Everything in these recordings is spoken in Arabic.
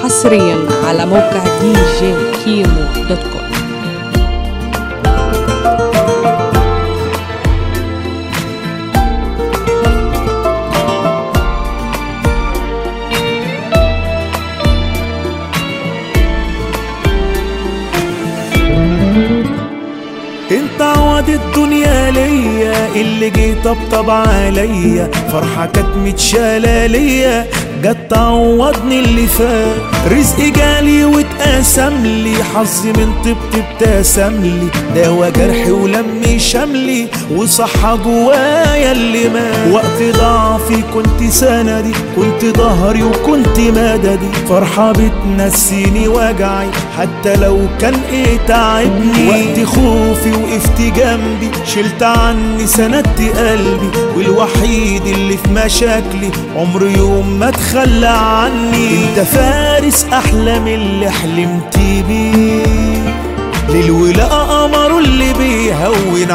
حصريا على موقع djkimo.com. انت عوض الدنيا ليا اللي جه طبطب عليا، فرحة كانت متشالة ليا جت تعوضني اللي فات. رزقي جالي واتقسم لي، حظي من طبط ابتسم لي، داوى جرحي ولمي شملي وصحى جوايا اللي مات. وقت ضعفي كنت سندي، كنت ظهري وكنت مددي، فرحة بتنسيني وجعي حتى لو كان ايه تعبني. وقت خوفي وقفت جنبي، شلت عني سندت قلبي، والوحيد اللي في مشاكلي عمر يوم ما تخلى عني. انت فارس احلامي اللي حلمت بيه، للولاء قمره اللي بيهون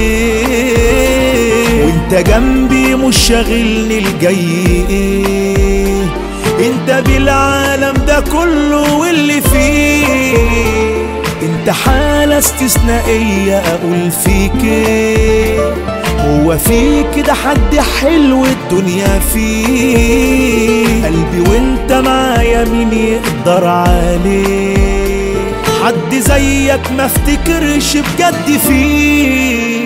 عليه، وانت جنبي مش شاغلني الجاي ايه. انت بالعالم ده كله واللي فيه، انت حالة استثنائية اقول فيك ايه. هو فيك كده حد حلو الدنيا فيه، قلبي وانت معايا مين يقدر عليه. حد زيك ما افتكرش بجد فيه.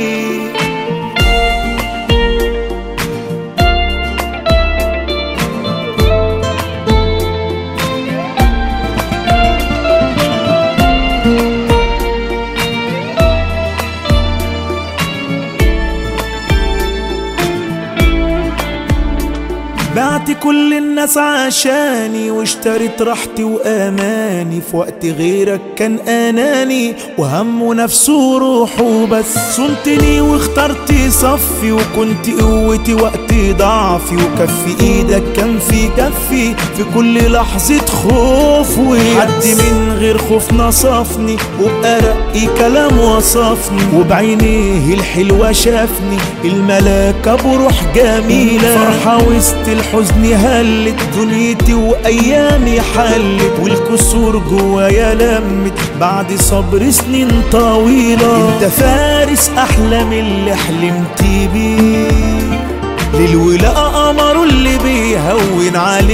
بعت كل الناس عشاني، واشتريت راحتي واماني، في وقت غيرك كان اناني وهمه نفسه وروحه بس. صنتني واخترت صفي، وكنت قوتي وقت ضعفي، وكف ايدك كان في كفي في كل لحظة خوف وحد من غير خوف نصفني، وبأرقي كلام وصفني، وبعينيه الحلوة شافني الملاكة بروح جميلة. فرحة وسط الحزن هلت دنيتي وايامي حلت، والكسور جوايا لمت بعد صبر سنين طويلة. انت فارس احلامي اللي حلمت بيه، للولاء قمره اللي بيهون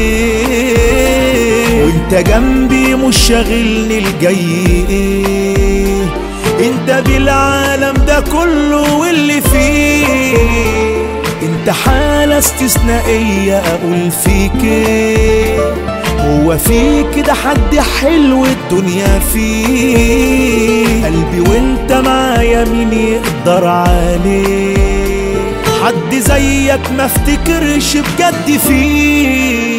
عليه، وانت جنبي مش شاغلني الجاي ايه. انت بالعالم ده كله واللي فيه، انت حالة استثنائية اقول فيك ايه. هو فيك كده حد حلو الدنيا فيه، قلبي وانت معايا مين يقدر عليه. حد زيك ما افتكرش بجد فيه.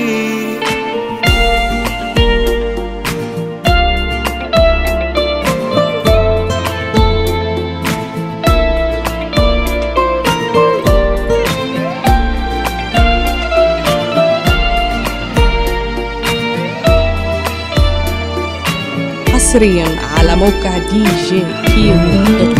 حصريا على موقع djkimo.com.